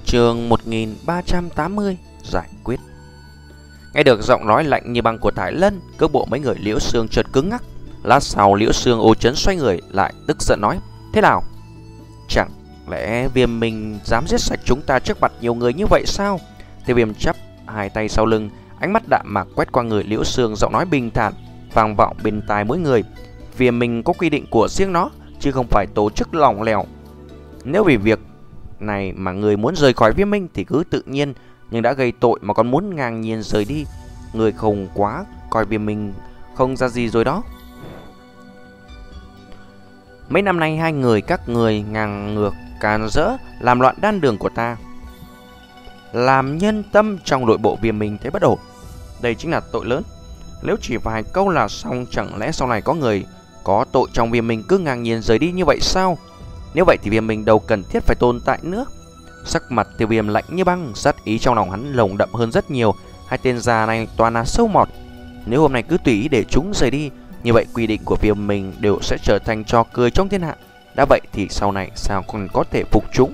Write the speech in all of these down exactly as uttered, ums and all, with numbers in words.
Chương một nghìn ba trăm tám mươi giải quyết. Nghe được giọng nói lạnh như băng của Thái Lân, cước bộ mấy người Liễu Xương chợt cứng ngắc. Lát sau Liễu Xương ô chấn xoay người lại tức giận nói: "Thế nào? Chẳng lẽ Viêm Minh dám giết sạch chúng ta trước mặt nhiều người như vậy sao?" Tiêu Viêm chắp hai tay sau lưng, ánh mắt đạm mạc quét qua người Liễu Xương, giọng nói bình thản vang vọng bên tai mỗi người: "Viêm Minh có quy định của riêng nó, chứ không phải tổ chức lỏng lẻo. Nếu vì việc này mà người muốn rời khỏi Viêm Minh thì cứ tự nhiên, nhưng đã gây tội mà còn muốn ngang nhiên rời đi, người không quá coi Viêm Minh không ra gì rồi đó. Mấy năm nay hai người các người ngang ngược càn rỡ làm loạn đan đường của ta, làm nhân tâm trong nội bộ Viêm Minh thấy bất ổn. Đây chính là tội lớn. Nếu chỉ vài câu là xong, chẳng lẽ sau này có người có tội trong Viêm Minh cứ ngang nhiên rời đi như vậy sao? Nếu vậy thì Viêm Minh đâu cần thiết phải tồn tại nữa." Sắc mặt Tiêu Viêm lạnh như băng, sát ý trong lòng hắn lồng đậm hơn rất nhiều. Hai tên già này toàn là sâu mọt. Nếu hôm nay cứ tùy ý để chúng rời đi, như vậy quy định của Viêm Minh đều sẽ trở thành trò cười trong thiên hạ. Đã vậy thì sau này sao còn có thể phục chúng?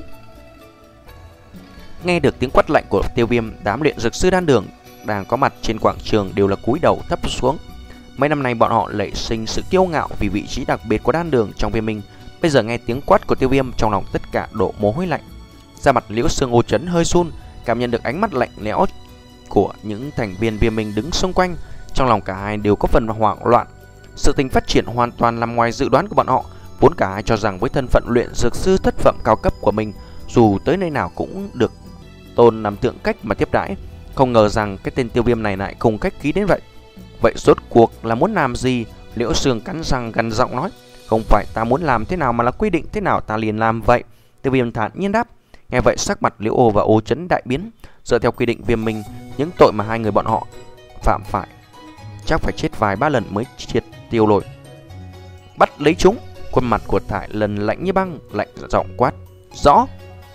Nghe được tiếng quát lạnh của Tiêu Viêm, đám luyện dược sư đan đường đang có mặt trên quảng trường đều là cúi đầu thấp xuống. Mấy năm nay bọn họ nảy sinh sự kiêu ngạo vì vị trí đặc biệt của đan đường trong Viêm Minh. Bây giờ nghe tiếng quát của Tiêu Viêm, trong lòng tất cả đổ mồ hôi lạnh. Da mặt Liễu Xương ô chấn hơi run, cảm nhận được ánh mắt lạnh lẽo của những thành viên Viêm Minh đứng xung quanh. Trong lòng cả hai đều có phần hoảng loạn. Sự tình phát triển hoàn toàn nằm ngoài dự đoán của bọn họ. Vốn cả hai cho rằng với thân phận luyện dược sư thất phẩm cao cấp của mình, dù tới nơi nào cũng được tôn làm tượng cách mà tiếp đãi. Không ngờ rằng cái tên Tiêu Viêm này lại không khách khí đến vậy. Vậy rốt cuộc là muốn làm gì? Liễu Xương cắn răng gằn giọng nói: "Không phải ta muốn làm thế nào, mà là quy định thế nào ta liền làm vậy." Tiêu Viêm thản nhiên đáp. Nghe vậy sắc mặt Liễu Ô và Ô Chấn đại biến. Dựa theo quy định Viêm Minh, những tội mà hai người bọn họ phạm phải chắc phải chết vài ba lần mới triệt tiêu nổi. "Bắt lấy chúng!" Khuôn mặt của Thải Lần lạnh như băng, lạnh giọng quát: "Rõ!"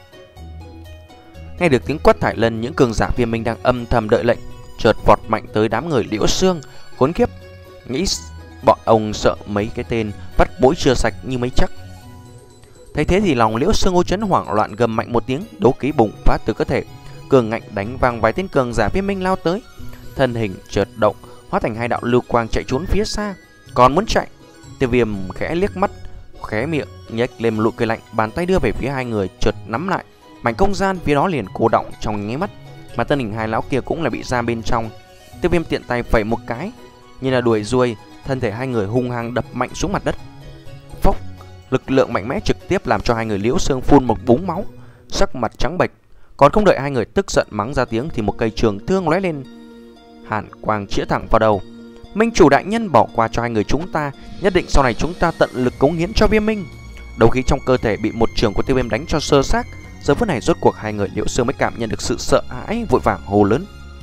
Nghe được tiếng quát Thải Lần, những cường giả Viêm Minh đang âm thầm đợi lệnh chợt vọt mạnh tới đám người Liễu Xương. Khốn kiếp, nghĩ bọn ông sợ mấy cái tên vắt bối chưa sạch như mấy chắc. Thấy thế thì lòng Liễu Xương Ô Chấn hoảng loạn, gầm mạnh một tiếng, đấu khí bùng phát từ cơ thể, cường ngạnh đánh vang vài tên cường giả Viêm Minh lao tới. Thân hình chợt động, hóa thành hai đạo lưu quang chạy trốn phía xa. Còn muốn chạy? Tiêu Viêm khẽ liếc mắt, khóe miệng nhếch lên nụ cười lạnh, bàn tay đưa về phía hai người chợt nắm lại, mảnh không gian phía đó liền cô động trong nháy mắt, mà thân hình hai lão kia cũng là bị giam bên trong. Tiêu Viêm tiện tay phẩy một cái, như là đuổi ruồi, thân thể hai người hung hăng đập mạnh xuống mặt đất. Phốc, lực lượng mạnh mẽ trực tiếp làm cho hai người Liễu Xương phun một búng máu, sắc mặt trắng bệch. Còn không đợi hai người tức giận mắng ra tiếng thì một cây trường thương lóe lên, hàn quang chĩa thẳng vào đầu. "Minh chủ đại nhân bỏ qua cho hai người chúng ta, nhất định sau này chúng ta tận lực cống hiến cho Viêm Minh." Đấu khí trong cơ thể bị một trường của Tiêu Viêm đánh cho sơ xác. Giờ phút này rốt cuộc hai người Liễu Xương mới cảm nhận được sự sợ hãi, vội vàng hô lớn: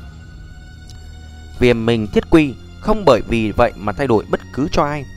"Viêm Minh thiết quy, không bởi vì vậy mà thay đổi bất cứ cho ai."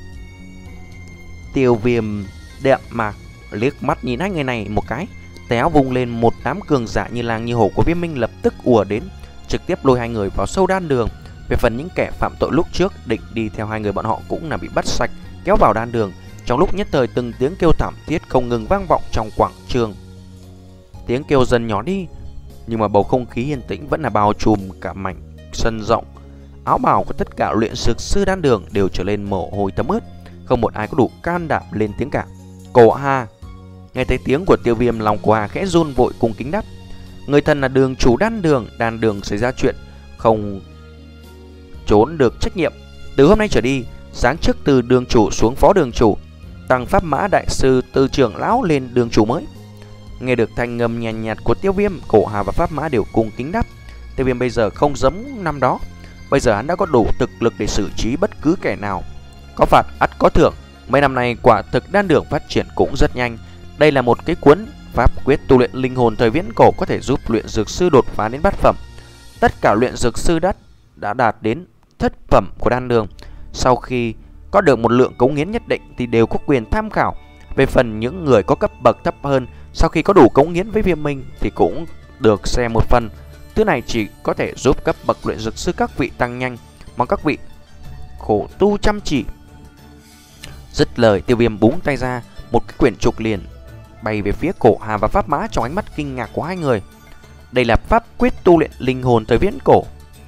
Tiêu Viêm đạm mạc liếc mắt nhìn hai người này một cái, tay áo vung lên, một đám cường giả như lang như hổ của Viêm Minh lập tức ùa đến, trực tiếp lôi hai người vào sâu đan đường. Về phần những kẻ phạm tội lúc trước định đi theo hai người bọn họ cũng là bị bắt sạch, kéo vào đan đường. Trong lúc nhất thời từng tiếng kêu thảm thiết không ngừng vang vọng trong quảng trường. Tiếng kêu dần nhỏ đi, nhưng mà bầu không khí yên tĩnh vẫn là bao trùm cả mảnh sân rộng. Áo bào của tất cả luyện dược sư đan đường đều trở lên mồ hôi thấm ướt, không một ai có đủ can đảm lên tiếng cả. "Cổ Hà!" Nghe thấy tiếng của Tiêu Viêm, lòng của Hà khẽ run, vội cung kính đáp: "Người thân là đường chủ đan đường, đan đường xảy ra chuyện không trốn được trách nhiệm. Từ hôm nay trở đi, sáng trước từ đường chủ xuống phó đường chủ, tăng pháp mã đại sư từ trưởng lão lên đường chủ mới." Nghe được thanh ngầm nhàn nhạt của Tiêu Viêm, Cổ Hà và pháp mã đều cung kính đáp. Tiêu Viêm bây giờ không giống năm đó, bây giờ hắn đã có đủ thực lực để xử trí bất cứ kẻ nào. Có phạt ắt có thưởng. Mấy năm nay quả thực đan đường phát triển cũng rất nhanh. Đây là một cái cuốn pháp quyết tu luyện linh hồn thời viễn cổ, có thể giúp luyện dược sư đột phá đến bát phẩm. Tất cả luyện dược sư đắt đã đạt đến thất phẩm của đan đường, sau khi có được một lượng cống hiến nhất định thì đều có quyền tham khảo. Về phần những người có cấp bậc thấp hơn, sau khi có đủ cống hiến với Viêm Minh thì cũng được xem một phần. Thứ này chỉ có thể giúp cấp bậc luyện dược sư các vị tăng nhanh, mong các vị khổ tu chăm chỉ. Dứt lời, Tiêu Viêm búng tay ra, một cái quyển trục liền bay về phía Cổ Hà và Pháp Mã trong ánh mắt kinh ngạc của hai người. Đây là pháp quyết tu luyện linh hồn thời viễn cổ.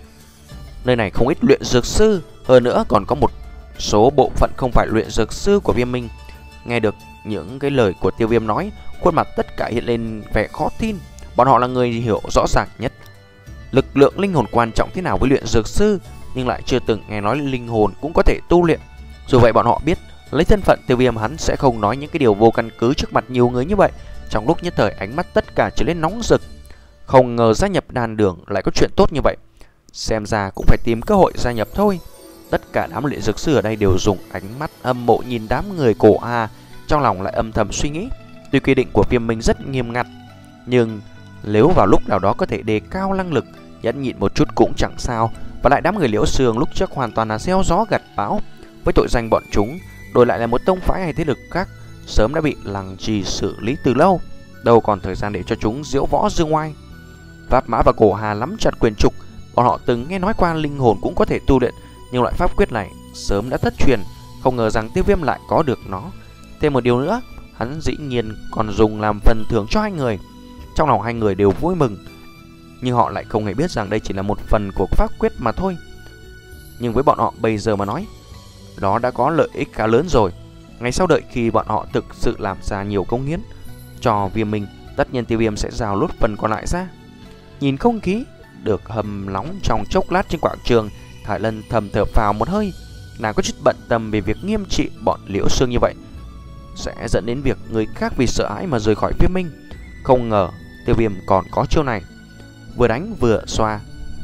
Nơi này không ít luyện dược sư, hơn nữa còn có một số bộ phận không phải luyện dược sư của Viêm Minh. Nghe được những cái lời của Tiêu Viêm nói, khuôn mặt tất cả hiện lên vẻ khó tin. Bọn họ là người hiểu rõ ràng nhất lực lượng linh hồn quan trọng thế nào với luyện dược sư, nhưng lại chưa từng nghe nói linh hồn cũng có thể tu luyện. Dù vậy bọn họ biết lấy thân phận Tiêu Viêm hắn sẽ không nói những cái điều vô căn cứ trước mặt nhiều người như vậy. Trong lúc nhất thời ánh mắt tất cả trở lên nóng rực. Không ngờ gia nhập đan đường lại có chuyện tốt như vậy. Xem ra cũng phải tìm cơ hội gia nhập thôi. Tất cả đám luyện dược sư ở đây đều dùng ánh mắt hâm mộ nhìn đám người Cổ Hà, trong lòng lại âm thầm suy nghĩ. Tuy quy định của Viêm Minh rất nghiêm ngặt, nhưng nếu vào lúc nào đó có thể đề cao năng lực, nhẫn nhịn một chút cũng chẳng sao. Và lại đám người Liễu Sương lúc trước hoàn toàn là gieo gió gặt bão. Với tội danh bọn chúng đổi lại là một tông phái hay thế lực khác, sớm đã bị Lăng Trì xử lý từ lâu, đâu còn thời gian để cho chúng diễu võ dương ngoai. Pháp Mã và Cổ Hà nắm chặt quyền trục. Bọn họ từng nghe nói qua linh hồn cũng có thể tu luyện, nhưng loại pháp quyết này sớm đã thất truyền. Không ngờ rằng Tiêu Viêm lại có được nó. Thêm một điều nữa, hắn dĩ nhiên còn dùng làm phần thưởng cho hai người. Trong lòng hai người đều vui mừng, nhưng họ lại không hề biết rằng đây chỉ là một phần của pháp quyết mà thôi. Nhưng với bọn họ bây giờ mà nói, đó đã có lợi ích khá lớn rồi. Ngày sau đợi khi bọn họ thực sự làm ra nhiều công hiến cho Viêm Minh, tất nhiên Tiêu Viêm sẽ rào lốt phần còn lại ra. Nhìn không khí được hầm nóng trong chốc lát trên quảng trường, Thải Lân thầm thở phào một hơi. Nàng có chút bận tâm về việc nghiêm trị bọn Liễu Sương như vậy sẽ dẫn đến việc người khác vì sợ hãi mà rời khỏi Viêm Minh. Không ngờ Tiêu Viêm còn có chiêu này, vừa đánh vừa xoa,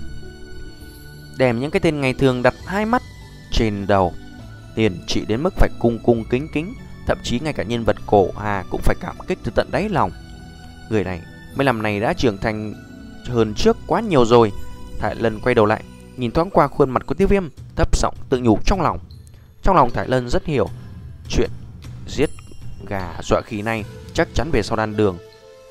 đem những cái tên ngày thường đặt hai mắt trên đầu tiền trị đến mức phải cung cung kính kính. Thậm chí ngay cả nhân vật Cổ Hà cũng phải cảm kích từ tận đáy lòng. Người này mấy năm này đã trưởng thành hơn trước quá nhiều rồi. Thải Lân quay đầu lại nhìn thoáng qua khuôn mặt của Tiêu Viêm, thấp giọng tự nhủ trong lòng. Trong lòng Thải Lân rất hiểu chuyện giết gà dọa khỉ này chắc chắn về sau đan đường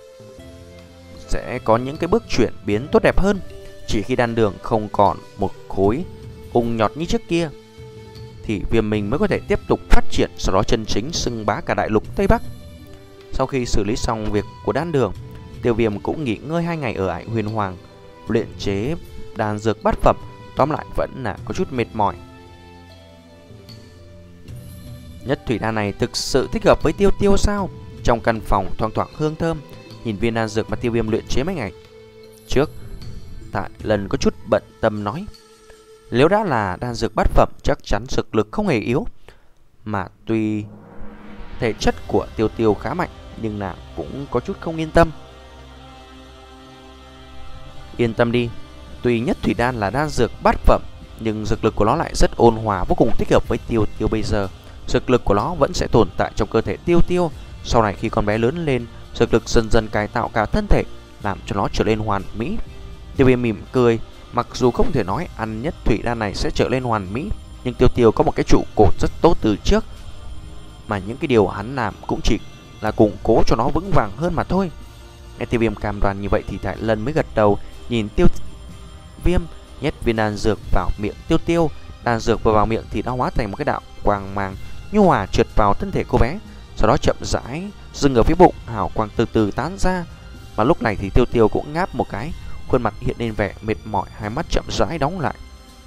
sẽ có những cái bước chuyển biến tốt đẹp hơn. Chỉ khi đan đường không còn một khối ung nhọt như trước kia thì Viêm Minh mới có thể tiếp tục phát triển, sau đó chân chính xưng bá cả đại lục Tây Bắc. Sau khi xử lý xong việc của đan đường, Tiêu Viêm cũng nghỉ ngơi hai ngày ở Ải Huyền Hoàng, luyện chế đan dược bát phẩm. Tóm lại vẫn là có chút mệt mỏi. Nhất thủy đan này thực sự thích hợp với Tiêu Tiêu sao? Trong căn phòng thoang thoảng hương thơm, nhìn viên đan dược mà Tiêu Viêm luyện chế mấy ngày trước, Tại lần có chút bận tâm nói, nếu đã là đan dược bát phẩm chắc chắn thực lực không hề yếu. Mà tuy thể chất của Tiêu Tiêu khá mạnh, nhưng nàng cũng có chút không yên tâm. Yên tâm đi, tuy nhất thủy đan là đan dược bát phẩm, nhưng dược lực của nó lại rất ôn hòa, vô cùng thích hợp với Tiêu Tiêu bây giờ. Dược lực của nó vẫn sẽ tồn tại trong cơ thể Tiêu Tiêu. Sau này khi con bé lớn lên, dược lực dần dần cải tạo cả thân thể, làm cho nó trở nên hoàn mỹ. Tiêu Viêm mỉm cười, mặc dù không thể nói ăn nhất thủy đan này sẽ trở nên hoàn mỹ, nhưng Tiêu Tiêu có một cái trụ cột rất tốt từ trước, mà những cái điều hắn làm cũng chỉ là củng cố cho nó vững vàng hơn mà thôi. Nghe Tiêu Viêm cam đoan như vậy thì Thải Lân mới gật đầu, nhìn Tiêu Viêm nhét viên đan dược vào miệng Tiêu Tiêu. Đan dược vừa vào miệng thì nó hóa thành một cái đạo quang mang nhu hòa trượt vào thân thể cô bé, sau đó chậm rãi dừng ở phía bụng, hào quang từ từ tán ra. Mà lúc này thì Tiêu Tiêu cũng ngáp một cái, khuôn mặt hiện lên vẻ mệt mỏi, hai mắt chậm rãi đóng lại.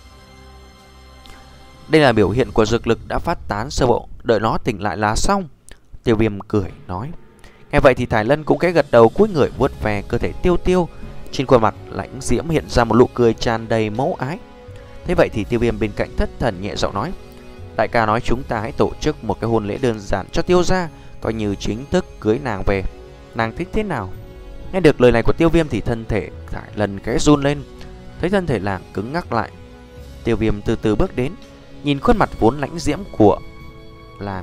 Đây là biểu hiện của dược lực đã phát tán sơ bộ, đợi nó tỉnh lại là xong. Tiêu Viêm cười nói. Nghe vậy thì Thải Lân cũng cái gật đầu, cúi người vuốt ve cơ thể Tiêu Tiêu. Trên khuôn mặt lãnh diễm hiện ra một nụ cười tràn đầy mẫu ái. Thế vậy thì Tiêu Viêm bên cạnh thất thần nhẹ giọng nói, đại ca nói chúng ta hãy tổ chức một cái hôn lễ đơn giản cho Tiêu gia, coi như chính thức cưới nàng về. Nàng thích thế nào? Nghe được lời này của Tiêu Viêm thì thân thể Thải Lân khẽ run lên. Thấy thân thể nàng cứng ngắc lại, Tiêu Viêm từ từ bước đến, nhìn khuôn mặt vốn lãnh diễm của nàng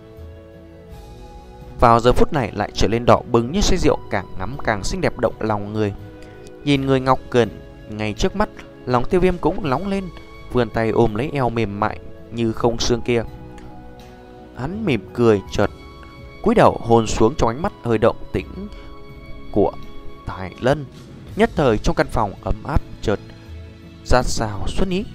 vào giờ phút này lại trở lên đỏ bừng như say rượu, càng ngắm càng xinh đẹp động lòng người. Nhìn người ngọc gần ngay trước mắt, lòng Tiêu Viêm cũng nóng lên, vươn tay ôm lấy eo mềm mại như không xương kia. Hắn mỉm cười, chợt cúi đầu hôn xuống trong ánh mắt hơi động tĩnh của Thải Lân. Nhất thời trong căn phòng ấm áp chợt ra xào xuân ý.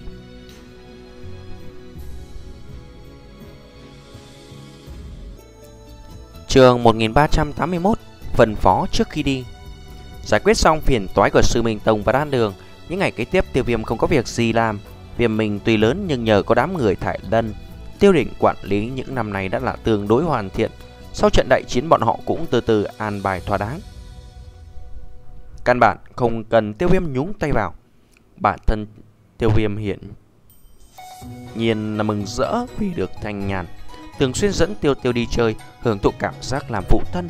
Chương một nghìn ba trăm tám mươi mốt. Phân phó trước khi đi. Giải quyết xong phiền toái của Sư Minh Tông và Đan Đường, những ngày kế tiếp Tiêu Viêm không có việc gì làm. Viêm Minh tuy lớn nhưng nhờ có đám người Thải Lân, Tiêu Đỉnh quản lý những năm nay đã là tương đối hoàn thiện. Sau trận đại chiến bọn họ cũng từ từ an bài thỏa đáng. Căn bản không cần Tiêu Viêm nhúng tay vào. Bản thân Tiêu Viêm hiện nhiên là mừng rỡ vì được thanh nhàn, thường xuyên dẫn Tiêu Tiêu đi chơi, hưởng thụ cảm giác làm phụ thân.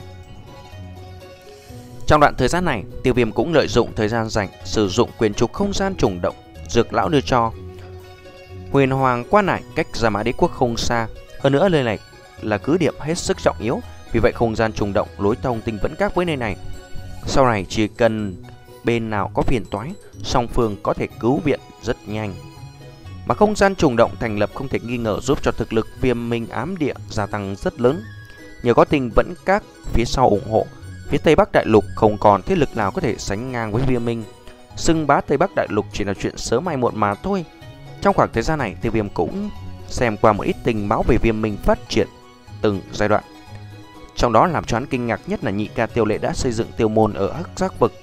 Trong đoạn thời gian này, Tiêu Viêm cũng lợi dụng thời gian rảnh sử dụng quyền trục không gian trùng động Dược lão đưa cho. Huyền Hoàng Quan Hải cách Gia Mã Đế quốc không xa, hơn nữa nơi này là cứ điểm hết sức trọng yếu, vì vậy không gian trùng động lối thông tinh vẫn các với nơi này. Sau này chỉ cần bên nào có phiền toái, song phương có thể cứu viện rất nhanh. Mà không gian trùng động thành lập không thể nghi ngờ giúp cho thực lực Viêm Minh ám địa gia tăng rất lớn. Nhờ có tinh vẫn các phía sau ủng hộ, phía Tây Bắc Đại Lục không còn thế lực nào có thể sánh ngang với Viêm Minh. Xưng bá Tây Bắc Đại Lục chỉ là chuyện sớm hay muộn mà thôi. Trong khoảng thời gian này, Tiêu Viêm cũng xem qua một ít tình báo về Viêm Minh phát triển từng giai đoạn. Trong đó làm cho hắn kinh ngạc nhất là nhị ca Tiêu Lệ đã xây dựng tiêu môn ở Hắc Giác Vực.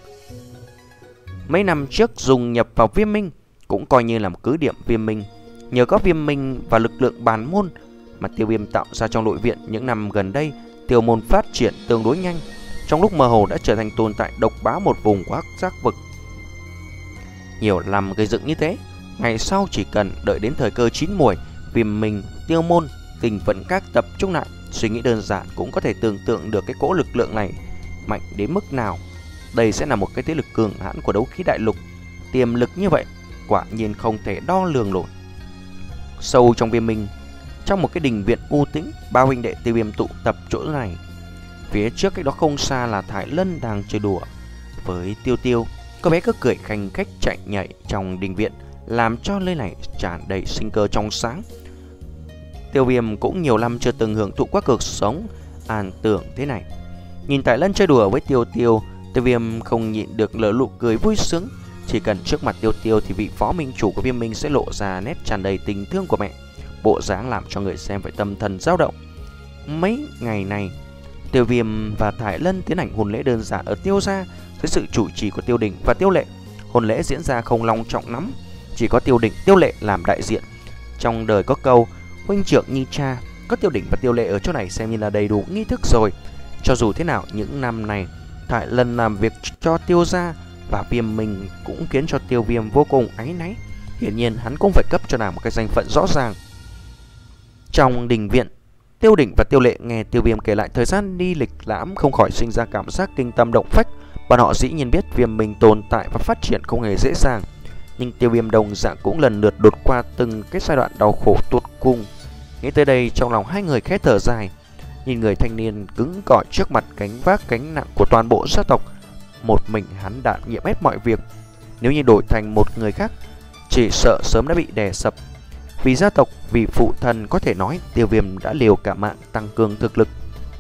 Mấy năm trước dùng nhập vào Viêm Minh cũng coi như là một cứ điểm Viêm Minh. Nhờ có Viêm Minh và lực lượng bản môn mà Tiêu Viêm tạo ra trong nội viện những năm gần đây, tiêu môn phát triển tương đối nhanh. Trong lúc mơ hồ đã trở thành tồn tại độc bá một vùng của Hắc Giác Vực. Nhiều năm gây dựng như thế, ngày sau chỉ cần đợi đến thời cơ chín muồi, Viêm Minh, tiêu môn, tình vận các tập trung lại, suy nghĩ đơn giản cũng có thể tưởng tượng được cái cỗ lực lượng này mạnh đến mức nào. Đây sẽ là một cái thế lực cường hãn của đấu khí đại lục. Tiềm lực như vậy quả nhiên không thể đo lường nổi. Sâu trong Viêm Minh, trong một cái đình viện u tĩnh, ba huynh đệ Tiêu Viêm tụ tập chỗ này. Phía trước cách đó không xa là Thải Lân đang chơi đùa với Tiêu Tiêu. Cô bé cứ cười khanh khách chạy nhảy trong đình viện, làm cho nơi này tràn đầy sinh cơ trong sáng. Tiêu Viêm cũng nhiều năm chưa từng hưởng thụ qua cuộc sống an tưởng thế này. Nhìn Thải Lân chơi đùa với Tiêu Tiêu, Tiêu Viêm không nhịn được nở nụ cười vui sướng. Chỉ cần trước mặt Tiêu Tiêu thì vị phó minh chủ của Viêm Minh sẽ lộ ra nét tràn đầy tình thương của mẹ, bộ dáng làm cho người xem phải tâm thần dao động. Mấy ngày này, Tiêu Viêm và Thải Lân tiến hành hôn lễ đơn giản ở Tiêu gia dưới sự chủ trì của Tiêu Đỉnh và Tiêu Lệ. Hôn lễ diễn ra không long trọng lắm, chỉ có Tiêu Đỉnh, Tiêu Lệ làm đại diện. Trong đời có câu huynh trưởng như cha, có Tiêu Đỉnh và Tiêu Lệ ở chỗ này xem như là đầy đủ nghi thức rồi. Cho dù thế nào, những năm này Thải Lân làm việc cho Tiêu gia và Viêm Minh cũng khiến cho Tiêu Viêm vô cùng áy náy. Hiển nhiên hắn cũng phải cấp cho nàng một cái danh phận rõ ràng. Trong đình viện, Tiêu Đỉnh và Tiêu Lệ nghe Tiêu Viêm kể lại thời gian đi lịch lãm không khỏi sinh ra cảm giác kinh tâm động phách. Bọn họ dĩ nhiên biết Viêm Minh tồn tại và phát triển không hề dễ dàng, nhưng Tiêu Viêm đồng dạng cũng lần lượt đột qua từng cái giai đoạn đau khổ tột cùng. Nghĩ tới đây, trong lòng hai người khẽ thở dài. Nhìn người thanh niên cứng cỏi trước mặt gánh vác gánh nặng của toàn bộ gia tộc, một mình hắn đảm nhiệm hết mọi việc. Nếu như đổi thành một người khác, chỉ sợ sớm đã bị đè sập. Vì gia tộc, vì phụ thân, có thể nói Tiêu Viêm đã liều cả mạng tăng cường thực lực.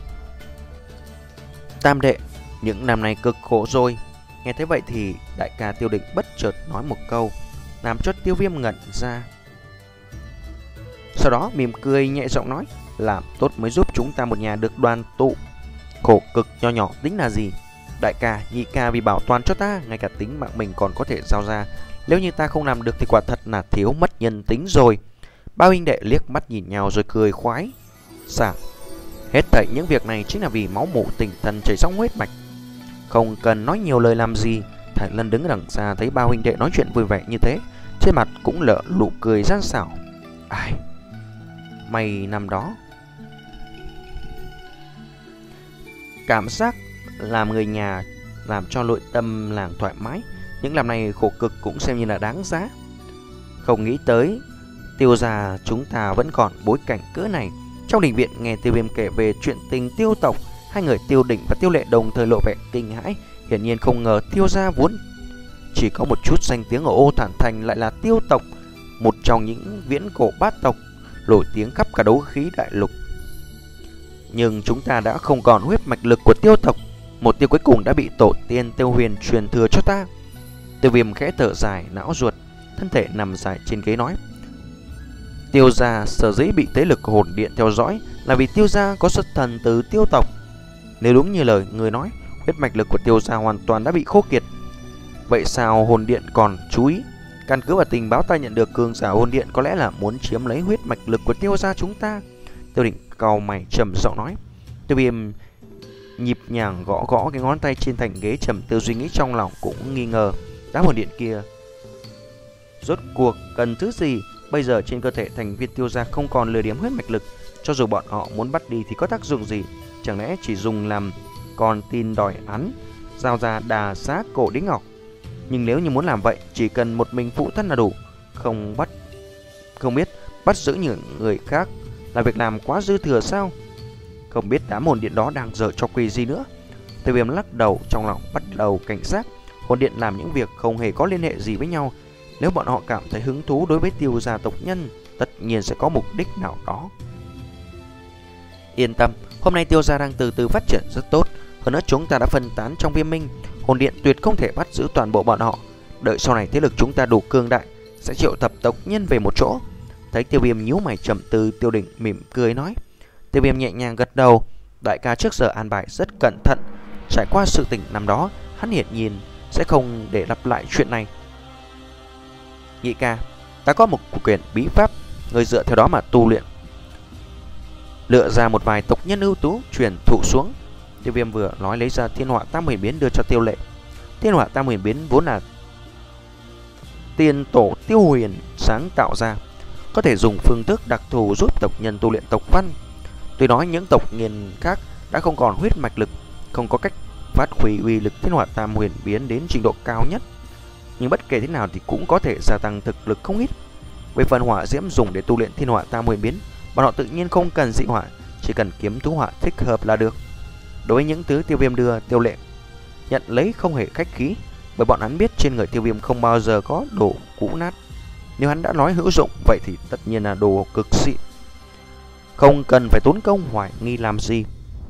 Tam đệ, những năm này cực khổ rồi. Nghe thế vậy thì đại ca Tiêu Đỉnh bất chợt nói một câu, làm cho Tiêu Viêm ngẩn ra. Sau đó mỉm cười nhẹ giọng nói, làm tốt mới giúp chúng ta một nhà được đoàn tụ. Khổ cực nho nhỏ tính là gì? Đại ca, nhị ca vì bảo toàn cho ta, ngay cả tính mạng mình còn có thể giao ra. Nếu như ta không làm được thì quả thật là thiếu mất nhân tính rồi. Ba huynh đệ liếc mắt nhìn nhau rồi cười khoái. Sao? Hết thảy những việc này chính là vì máu mủ tình thân chảy trong huyết mạch. Không cần nói nhiều lời làm gì. Thải Lân đứng đằng xa thấy ba huynh đệ nói chuyện vui vẻ như thế, trên mặt cũng lở nụ cười gian xảo. Ai? May năm đó cảm giác làm người nhà, làm cho nội tâm làng thoải mái. Những năm này khổ cực cũng xem như là đáng giá. Không nghĩ tới Tiêu gia chúng ta vẫn còn bối cảnh cỡ này. Trong đình viện nghe Tiêu Viêm kể về chuyện tình Tiêu tộc, hai người Tiêu Đỉnh và Tiêu Lệ đồng thời lộ vẻ kinh hãi. Hiển nhiên không ngờ Tiêu gia vốn chỉ có một chút danh tiếng ở Ô Thản Thành lại là Tiêu tộc, một trong những viễn cổ bát tộc nổi tiếng khắp cả đấu khí đại lục. Nhưng chúng ta đã không còn huyết mạch lực của Tiêu tộc, một tiêu cuối cùng đã bị tổ tiên Tiêu Huyền truyền thừa cho ta. Tiêu Viêm khẽ thở dài não ruột, thân thể nằm dài trên ghế nói, Tiêu gia sở dĩ bị thế lực hồn điện theo dõi là vì Tiêu gia có xuất thần từ Tiêu tộc. Nếu đúng như lời người nói, huyết mạch lực của Tiêu gia hoàn toàn đã bị khô kiệt. Vậy sao hồn điện còn chú ý? Căn cứ vào tình báo ta nhận được, cường giả hồn điện có lẽ là muốn chiếm lấy huyết mạch lực của Tiêu gia chúng ta. Tiêu Định cau mày trầm giọng nói. Tiêu Viêm nhịp nhàng gõ gõ cái ngón tay trên thành ghế, trầm tư suy nghĩ trong lòng, cũng nghi ngờ đám hồn điện kia rốt cuộc cần thứ gì. Bây giờ trên cơ thể thành viên Tiêu gia không còn lừa điểm huyết mạch lực, cho dù bọn họ muốn bắt đi thì có tác dụng gì? Chẳng lẽ chỉ dùng làm con tin đòi án, giao ra đà xá cổ đính ngọc? Nhưng nếu như muốn làm vậy, chỉ cần một mình phụ thân là đủ. Không bắt Không biết bắt giữ những người khác là việc làm quá dư thừa sao? Không biết đám hồn điện đó đang giở trò quỷ gì nữa. Tiêu Viêm lắc đầu, trong lòng bắt đầu cảnh giác. Hồn điện làm những việc không hề có liên hệ gì với nhau. Nếu bọn họ cảm thấy hứng thú đối với Tiêu gia tộc nhân, tất nhiên sẽ có mục đích nào đó. Yên tâm, hôm nay Tiêu gia đang từ từ phát triển rất tốt. Hơn nữa chúng ta đã phân tán trong Viêm Minh, hồn điện tuyệt không thể bắt giữ toàn bộ bọn họ. Đợi sau này thế lực chúng ta đủ cường đại, sẽ triệu tập tộc nhân về một chỗ. Thấy Tiêu Viêm nhíu mày trầm tư, Tiêu Định mỉm cười nói. Tiêu Viêm nhẹ nhàng gật đầu. Đại ca trước giờ an bài rất cẩn thận. Trải qua sự tình năm đó, hắn hiển nhiên sẽ không để lặp lại chuyện này. Nhị ca, ta có một quyển bí pháp, người dựa theo đó mà tu luyện. Lựa ra một vài tộc nhân ưu tú truyền thụ xuống. Tiêu Viêm vừa nói lấy ra Thiên Họa Tam Huyền Biến đưa cho Tiêu Lệ. Thiên Họa Tam Huyền Biến vốn là tiên tổ Tiêu Huyền sáng tạo ra, có thể dùng phương thức đặc thù giúp tộc nhân tu luyện tộc văn. Tuy nói những tộc nhân khác đã không còn huyết mạch lực, không có cách phát huy uy lực Thiên Họa Tam Huyền Biến đến trình độ cao nhất, nhưng bất kể thế nào thì cũng có thể gia tăng thực lực không ít. Về phần hỏa diễm dùng để tu luyện Thiên Họa Tam Huyền Biến, bọn họ tự nhiên không cần dị hỏa, chỉ cần kiếm thú hỏa thích hợp là được. Đối với những thứ Tiêu Viêm đưa, Tiêu Lệ nhận lấy không hề khách khí, bởi bọn hắn biết trên người Tiêu Viêm không bao giờ có đồ cũ nát. Nếu hắn đã nói hữu dụng, vậy thì tất nhiên là đồ cực xịn, không cần phải tốn công hoài nghi làm gì.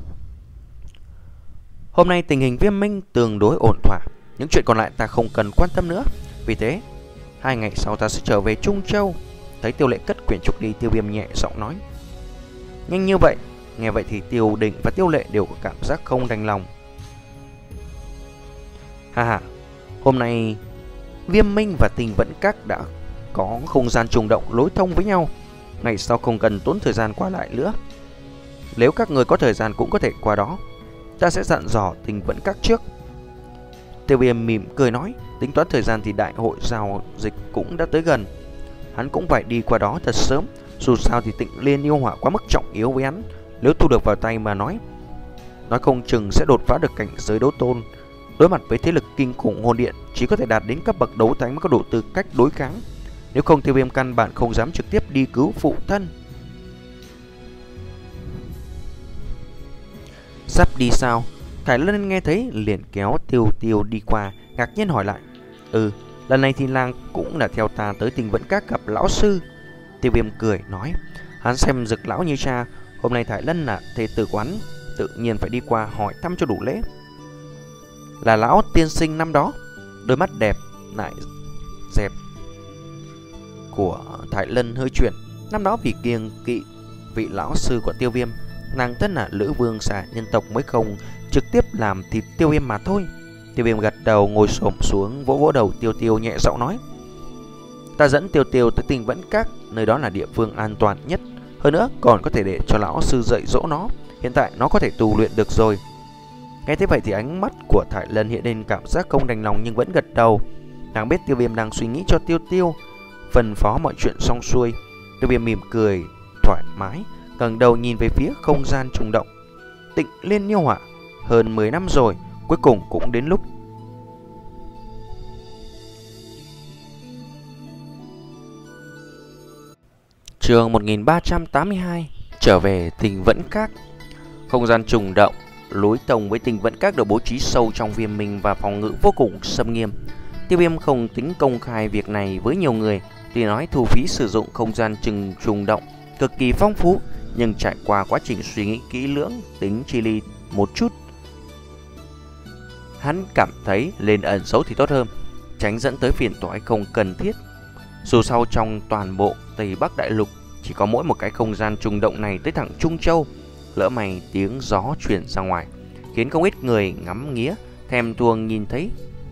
Hôm nay tình hình Viêm Minh tương đối ổn thỏa, những chuyện còn lại ta không cần quan tâm nữa. Vì thế, hai ngày sau ta sẽ trở về Trung Châu. Thấy Tiêu Lệ cất quyển trục đi, Tiêu Viêm nhẹ giọng nói. Nhanh như vậy? Nghe vậy thì Tiêu Định và Tiêu Lệ đều có cảm giác không đành lòng. Ha ha, hôm nay Viêm Minh và Tình Vẫn Các đã có không gian trùng động lối thông với nhau, ngày sau không cần tốn thời gian qua lại nữa. Nếu các người có thời gian cũng có thể qua đó, ta sẽ dặn dò Tình Vẫn Các trước. Tiêu Viêm mỉm cười nói. Tính toán thời gian thì đại hội giao dịch cũng đã tới gần, hắn cũng phải đi qua đó thật sớm. Dù sao thì Tịnh Liên yêu hỏa quá mức trọng yếu với hắn, nếu thu được vào tay mà nói, nói không chừng sẽ đột phá được cảnh giới đấu tôn. Đối mặt với thế lực kinh khủng hồn điện, chỉ có thể đạt đến cấp bậc đấu thánh mới có đủ tư cách đối kháng. Nếu không, Tiêu Viêm căn bản không dám trực tiếp đi cứu phụ thân. Sắp đi sao? Thải Lân nghe thấy liền kéo Tiêu Tiêu đi qua, ngạc nhiên hỏi lại. Ừ, lần này thì làng cũng là theo ta tới Tình Vẫn Các gặp lão sư. Tiêu Viêm cười nói. Hắn xem Dực lão như cha, hôm nay Thải Lân là thê tử quán, tự nhiên phải đi qua hỏi thăm cho đủ lễ. Là lão tiên sinh năm đó? Đôi mắt đẹp lại dẹp của Thải Lân hơi chuyển. Năm đó vì kiêng kỵ vị lão sư của Tiêu Viêm, nàng thân là Lữ Vương xà nhân tộc mới không trực tiếp làm thịt Tiêu Viêm mà thôi. Tiêu Viêm gật đầu, ngồi xổm xuống vỗ vỗ đầu Tiêu Tiêu, nhẹ giọng nói. Ta dẫn Tiêu Tiêu tới Tình Vẫn Các, nơi đó là địa phương an toàn nhất. Hơn nữa còn có thể để cho lão sư dạy dỗ nó. Hiện tại nó có thể tu luyện được rồi. Nghe thế vậy thì ánh mắt của Thải Lân hiện lên cảm giác không đành lòng, nhưng vẫn gật đầu. Nàng biết Tiêu Viêm đang suy nghĩ cho Tiêu Tiêu, phân phó mọi chuyện xong xuôi. Tiêu Viêm mỉm cười thoải mái, ngẩng đầu nhìn về phía không gian trùng động. Tịnh Liên yêu hỏa hơn mười năm rồi, cuối cùng cũng đến lúc. Chương một nghìn ba trăm tám mươi hai, trở về Tình Vẫn Các. Không gian trùng động lối thông với Tình Vẫn Các được bố trí sâu trong Viêm Minh và phòng ngự vô cùng xâm nghiêm. Tiêu Viêm không tính công khai việc này với nhiều người. Tuy nói thu phí sử dụng không gian trùng trùng động cực kỳ phong phú, nhưng trải qua quá trình suy nghĩ kỹ lưỡng, tính chi ly một chút, hắn cảm thấy lên ẩn giấu thì tốt hơn, tránh dẫn tới phiền toái không cần thiết. Dù sao trong toàn bộ Tây Bắc Đại Lục chỉ có mỗi một cái không gian trùng động này tới thẳng Trung Châu, lỡ mày tiếng gió truyền ra ngoài, khiến không ít người ngắm nghía thèm thuồng nhìn thấy.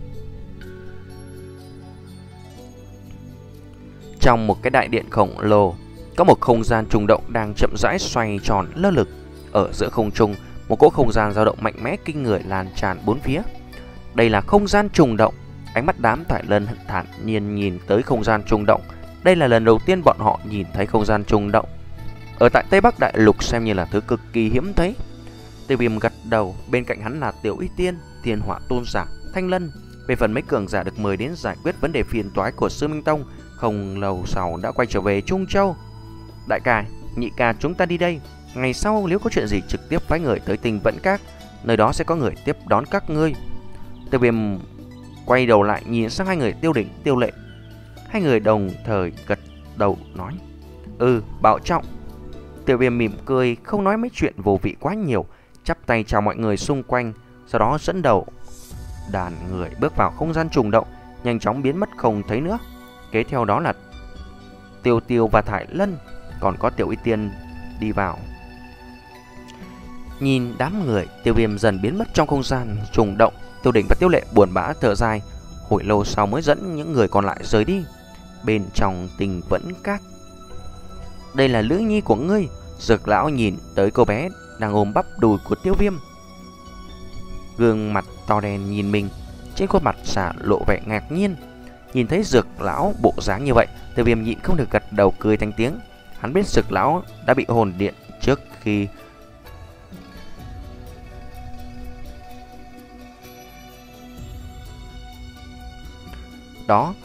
Trong một cái đại điện khổng lồ, có một không gian trùng động đang chậm rãi xoay tròn lơ lửng. Ở giữa không trung, một cỗ không gian dao động mạnh mẽ kinh người lan tràn bốn phía. Đây là không gian trùng động. Ánh mắt đám Thải Lân thản nhiên nhìn tới không gian trùng động. Đây là lần đầu tiên bọn họ nhìn thấy không gian trùng động. Ở tại Tây Bắc Đại Lục xem như là thứ cực kỳ hiếm thấy. Tiêu Viêm gật đầu, bên cạnh hắn là Tiểu Y Tiên, Thiên Hỏa Tôn Giả, Thanh Lân. Về phần mấy cường giả được mời đến giải quyết vấn đề phiền toái của Sư Minh Tông, không lâu sau đã quay trở về Trung Châu. Đại ca, nhị ca, chúng ta đi đây. Ngày sau nếu có chuyện gì trực tiếp phái người tới Tinh Vẫn Các, nơi đó sẽ có người tiếp đón các ngươi. Tiêu Viêm quay đầu lại nhìn sang hai người Tiêu Đỉnh, Tiêu Lệ. Hai người đồng thời gật đầu nói: "Ừ, bảo trọng." Tiêu Viêm mỉm cười, không nói mấy chuyện vô vị quá nhiều, chắp tay chào mọi người xung quanh, sau đó dẫn đầu đàn người bước vào không gian trùng động, nhanh chóng biến mất không thấy nữa. Kế theo đó là Tiêu Tiêu và Thải Lân, còn có Tiểu Y Tiên đi vào. Nhìn đám người, Tiêu Viêm dần biến mất trong không gian trùng động. Tiêu Đỉnh và Tiêu Lệ buồn bã thở dài, hồi lâu sau mới dẫn những người còn lại rời đi. Bên trong Tinh Vẫn Các, đây là Lữ Nhi của ngươi. Dược lão nhìn tới cô bé đang ôm bắp đùi của Tiêu Viêm, gương mặt to đen nhìn mình, trên khuôn mặt xả lộ vẻ ngạc nhiên. Nhìn thấy Dược lão bộ dáng như vậy, Tiêu Viêm nhịn không được gật đầu cười thành tiếng. Hắn biết Dược lão đã bị hồn điện trước khi đó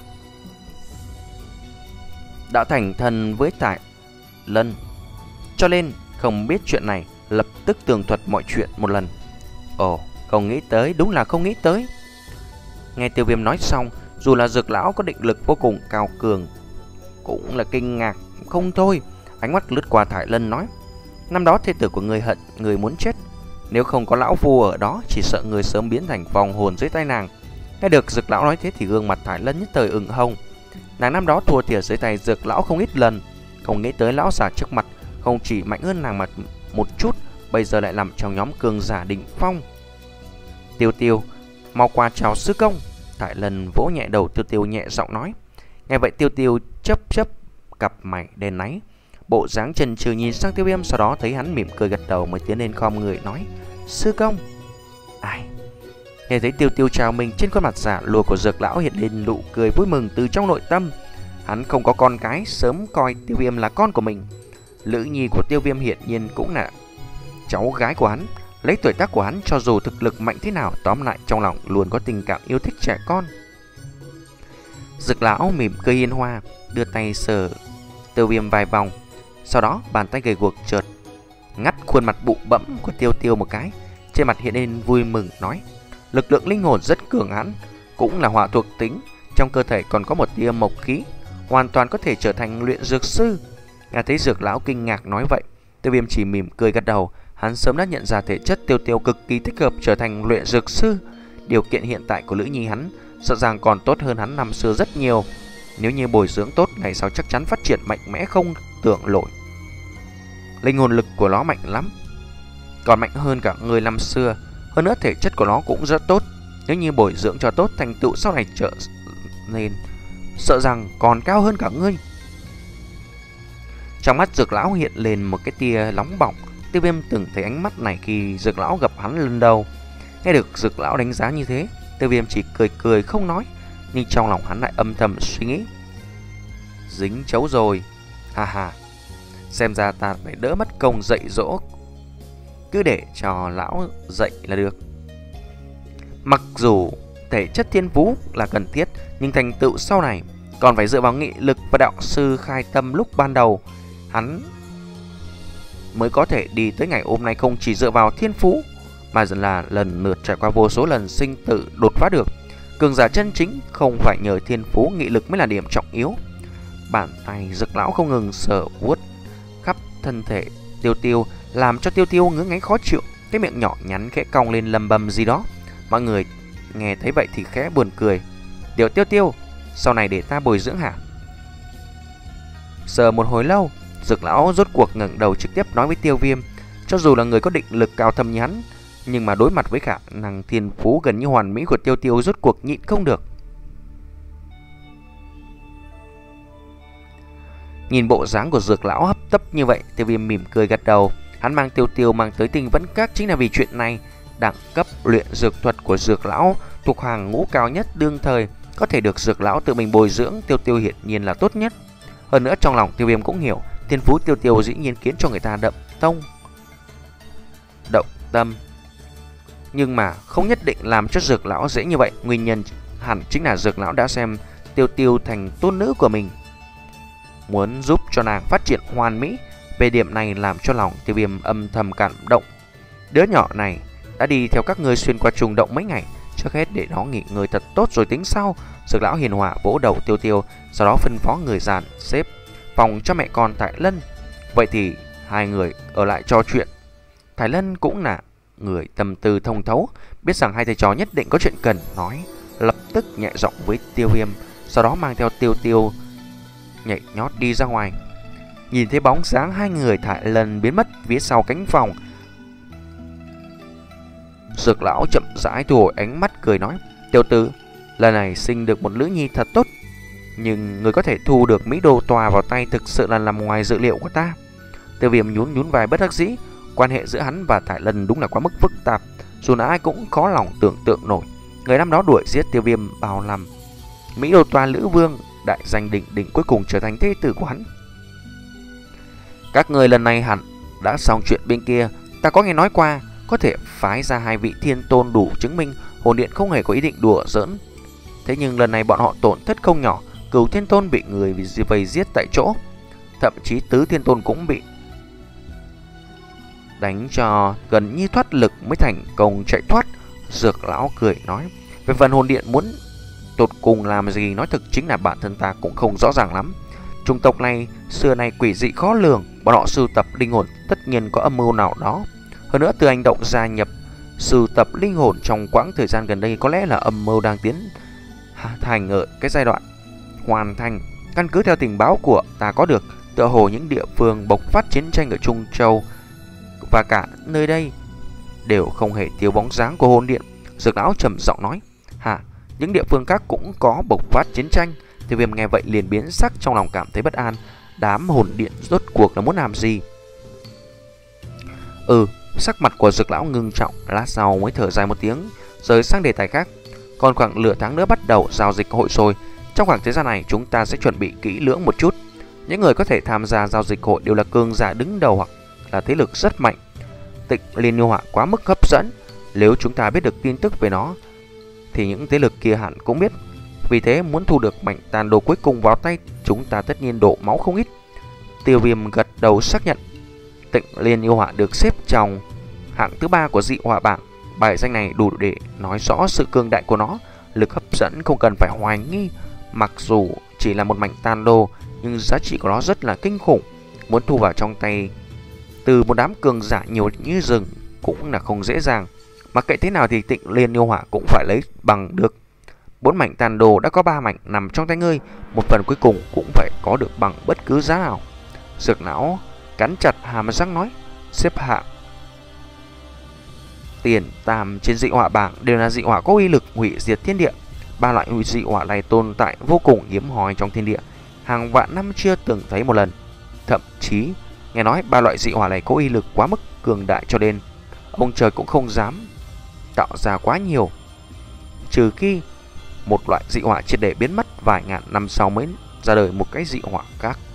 đã thành thân với Thải Lân, cho nên không biết chuyện này, lập tức tường thuật mọi chuyện một lần. Ồ, không nghĩ tới, đúng là không nghĩ tới. Nghe Tiêu Viêm nói xong, dù là Dược lão có định lực vô cùng cao cường, cũng là kinh ngạc không thôi. Ánh mắt lướt qua Thải Lân nói: "Năm đó thê tử của người hận người muốn chết, nếu không có lão phu ở đó, chỉ sợ người sớm biến thành vong hồn dưới tay nàng." Nghe được Dược lão nói thế thì gương mặt Thải Lân nhất thời ửng hồng. Nàng năm đó thua thiệt dưới tay Dược lão không ít lần, không nghĩ tới lão già trước mặt không chỉ mạnh hơn nàng mặt một chút, bây giờ lại nằm trong nhóm cường giả đỉnh phong. "Tiêu Tiêu, mau qua chào sư công." Thải Lân vỗ nhẹ đầu Tiêu Tiêu, nhẹ giọng nói. Nghe vậy Tiêu Tiêu chớp chớp cặp mày đen náy, bộ dáng chần chừ nhìn sang Tiêu Viêm, sau đó thấy hắn mỉm cười gật đầu mới tiến lên khom người nói: "Sư công." Ai nghe thấy Tiêu Tiêu chào mình, trên khuôn mặt giả lùa của Dược lão hiện lên nụ cười vui mừng từ trong nội tâm. Hắn không có con cái, sớm coi Tiêu Viêm là con của mình. Lữ Nhi của Tiêu Viêm hiện nhiên cũng là cháu gái của hắn. Lấy tuổi tác của hắn, cho dù thực lực mạnh thế nào, tóm lại trong lòng luôn có tình cảm yêu thích trẻ con. Dược lão mỉm cười hiền hòa, đưa tay sờ Tiêu Viêm vài vòng, sau đó bàn tay gầy guộc chợt ngắt khuôn mặt bụ bẫm của Tiêu Tiêu một cái, trên mặt hiện lên vui mừng nói: "Lực lượng linh hồn rất cường hãn, cũng là hỏa thuộc tính, trong cơ thể còn có một tia mộc khí, hoàn toàn có thể trở thành luyện dược sư." Nghe thấy Dược lão kinh ngạc nói vậy, Tiêu Viêm chỉ mỉm cười gật đầu. Hắn sớm đã nhận ra thể chất Tiêu Tiêu cực kỳ thích hợp trở thành luyện dược sư. Điều kiện hiện tại của Lữ Nhi hắn sợ rằng còn tốt hơn hắn năm xưa rất nhiều. Nếu như bồi dưỡng tốt, ngày sau chắc chắn phát triển mạnh mẽ không tưởng nổi. Linh hồn lực của nó mạnh lắm, còn mạnh hơn cả người năm xưa. Hơn nữa thể chất của nó cũng rất tốt. Nếu như bồi dưỡng cho tốt, thành tựu sau này trở nên sợ rằng còn cao hơn cả ngươi. Trong mắt Dược lão hiện lên một cái tia nóng bỏng. Tiêu Viêm từng thấy ánh mắt này khi Dược lão gặp hắn lần đầu. Nghe được Dược lão đánh giá như thế, Tiêu Viêm chỉ cười cười không nói, nhưng trong lòng hắn lại âm thầm suy nghĩ: dính chấu rồi, ha ha. Xem ra ta phải đỡ mất công dạy dỗ, cứ để cho lão dạy là được. Mặc dù thể chất thiên phú là cần thiết, nhưng thành tựu sau này còn phải dựa vào nghị lực và đạo sư khai tâm lúc ban đầu, hắn mới có thể đi tới ngày hôm nay. Không chỉ dựa vào thiên phú, mà dần là lần lượt trải qua vô số lần sinh tử đột phá được. Cường giả chân chính không phải nhờ thiên phú, nghị lực mới là điểm trọng yếu. Bàn tay Dược lão không ngừng sờ vuốt khắp thân thể Tiêu Tiêu, làm cho Tiêu Tiêu ngứa ngáy khó chịu. Cái miệng nhỏ nhắn khẽ cong lên lầm bầm gì đó. Mọi người nghe thấy vậy thì khẽ buồn cười. Tiểu Tiêu Tiêu, sau này để ta bồi dưỡng hả? Sờ một hồi lâu, Dược lão rốt cuộc ngẩng đầu trực tiếp nói với Tiêu Viêm: cho dù là người có định lực cao thâm như hắn, Nhưng mà đối mặt với khả năng thiên phú gần như hoàn mỹ của Tiêu Tiêu, rốt cuộc nhịn không được. Nhìn bộ dáng của Dược lão hấp tấp như vậy, Tiêu Viêm mỉm cười gật đầu. Hắn mang Tiêu Tiêu mang tới Tinh Vẫn Các chính là vì chuyện này. Đẳng cấp luyện dược thuật của Dược lão thuộc hàng ngũ cao nhất đương thời, có thể được Dược lão tự mình bồi dưỡng, Tiêu Tiêu hiển nhiên là tốt nhất. Hơn nữa trong lòng Tiêu Viêm cũng hiểu, thiên phú Tiêu Tiêu dĩ nhiên khiến cho người ta đậm tông động tâm, nhưng mà không nhất định làm cho Dược lão dễ như vậy. Nguyên nhân hẳn chính là Dược lão đã xem Tiêu Tiêu thành tôn nữ của mình, muốn giúp cho nàng phát triển hoàn mỹ. Về điểm này làm cho lòng Tiêu Viêm âm thầm cảm động. Đứa nhỏ này đã đi theo các ngươi xuyên qua trùng động mấy ngày, trước hết để nó nghỉ ngơi thật tốt rồi tính sau. Dược lão hiền hòa vỗ đầu Tiêu Tiêu, sau đó phân phó người dàn xếp phòng cho mẹ con Thải Lân. Vậy thì hai người ở lại trò chuyện. Thải Lân cũng là người tâm tư thông thấu, biết rằng hai thầy trò nhất định có chuyện cần nói, lập tức nhẹ giọng với Tiêu Viêm, sau đó mang theo Tiêu Tiêu nhảy nhót đi ra ngoài. Nhìn thấy bóng dáng hai người Thải Lân biến mất phía sau cánh phòng, Dược lão chậm rãi thu hồi ánh mắt, cười nói: Tiểu tử, lần này sinh được một nữ nhi thật tốt, nhưng người có thể thu được Mỹ Đô Tòa vào tay thực sự là nằm ngoài dự liệu của ta. Tiêu Viêm nhún nhún vai bất đắc dĩ. Quan hệ giữa hắn và Thải Lân đúng là quá mức phức tạp, dù là ai cũng khó lòng tưởng tượng nổi. Người năm đó đuổi giết Tiêu Viêm bao năm, Mỹ Đô Tòa Lữ Vương đại danh đỉnh đỉnh cuối cùng trở thành thế tử của hắn. Các người lần này hẳn đã xong chuyện bên kia. Ta có nghe nói qua có thể phái ra hai vị thiên tôn đủ chứng minh hồn điện không hề có ý định đùa giỡn. Thế nhưng lần này bọn họ tổn thất không nhỏ. Cửu thiên tôn bị người vây giết tại chỗ, thậm chí tứ thiên tôn cũng bị đánh cho gần như thoát lực mới thành công chạy thoát. Dược lão cười nói: về phần hồn điện muốn tột cùng làm gì, nói thực chính là bản thân ta cũng không rõ ràng lắm. Chủng tộc này xưa nay quỷ dị khó lường, bọn họ sưu tập linh hồn tất nhiên có âm mưu nào đó. Hơn nữa từ hành động gia nhập sưu tập linh hồn trong quãng thời gian gần đây, có lẽ là âm mưu đang tiến thành ở cái giai đoạn hoàn thành. Căn cứ theo tình báo của ta có được, tựa hồ những địa phương bộc phát chiến tranh ở Trung Châu và cả nơi đây đều không hề thiếu bóng dáng của hồn điện. Dược lão trầm giọng nói: hả, những địa phương khác cũng có bộc phát chiến tranh? Tiêu Viêm nghe vậy liền biến sắc, trong lòng cảm thấy bất an. Đám hồn điện rốt cuộc là muốn làm gì? Ừ, sắc mặt của Dược lão ngưng trọng, lát sau mới thở dài một tiếng, rời sang đề tài khác. Còn khoảng nửa tháng nữa bắt đầu giao dịch hội rồi. Trong khoảng thời gian này chúng ta sẽ chuẩn bị kỹ lưỡng một chút. Những người có thể tham gia giao dịch hội đều là cường giả đứng đầu hoặc là thế lực rất mạnh. Tịnh Liên Yêu Hỏa quá mức hấp dẫn, nếu chúng ta biết được tin tức về nó thì những thế lực kia hẳn cũng biết. Vì thế muốn thu được mảnh tàn đồ cuối cùng vào tay, chúng ta tất nhiên đổ máu không ít. Tiêu Viêm gật đầu xác nhận. Tịnh Liên Yêu Hỏa được xếp trong hạng thứ ba của dị hỏa bảng. Bài danh này đủ để nói rõ sự cường đại của nó, lực hấp dẫn không cần phải hoài nghi. Mặc dù chỉ là một mảnh tàn đồ, nhưng giá trị của nó rất là kinh khủng. Muốn thu vào trong tay từ một đám cường giả nhiều như rừng cũng là không dễ dàng. Mặc kệ thế nào thì Tịnh Liên Yêu Hỏa cũng phải lấy bằng được. Bốn mảnh tàn đồ đã có ba mảnh nằm trong tay ngươi, một phần cuối cùng cũng phải có được bằng bất cứ giá nào. Dược lão cắn chặt hàm răng nói: xếp hạng tiền tam trên dị hỏa bảng đều là dị hỏa có uy lực hủy diệt thiên địa. Ba loại hủy dị hỏa này tồn tại vô cùng hiếm hoi trong thiên địa, hàng vạn năm chưa từng thấy một lần. Thậm chí nghe nói ba loại dị hỏa này có uy lực quá mức cường đại, cho nên ông trời cũng không dám tạo ra quá nhiều, trừ khi một loại dị hỏa triệt để biến mất vài ngàn năm sau mới ra đời một cái dị hỏa khác.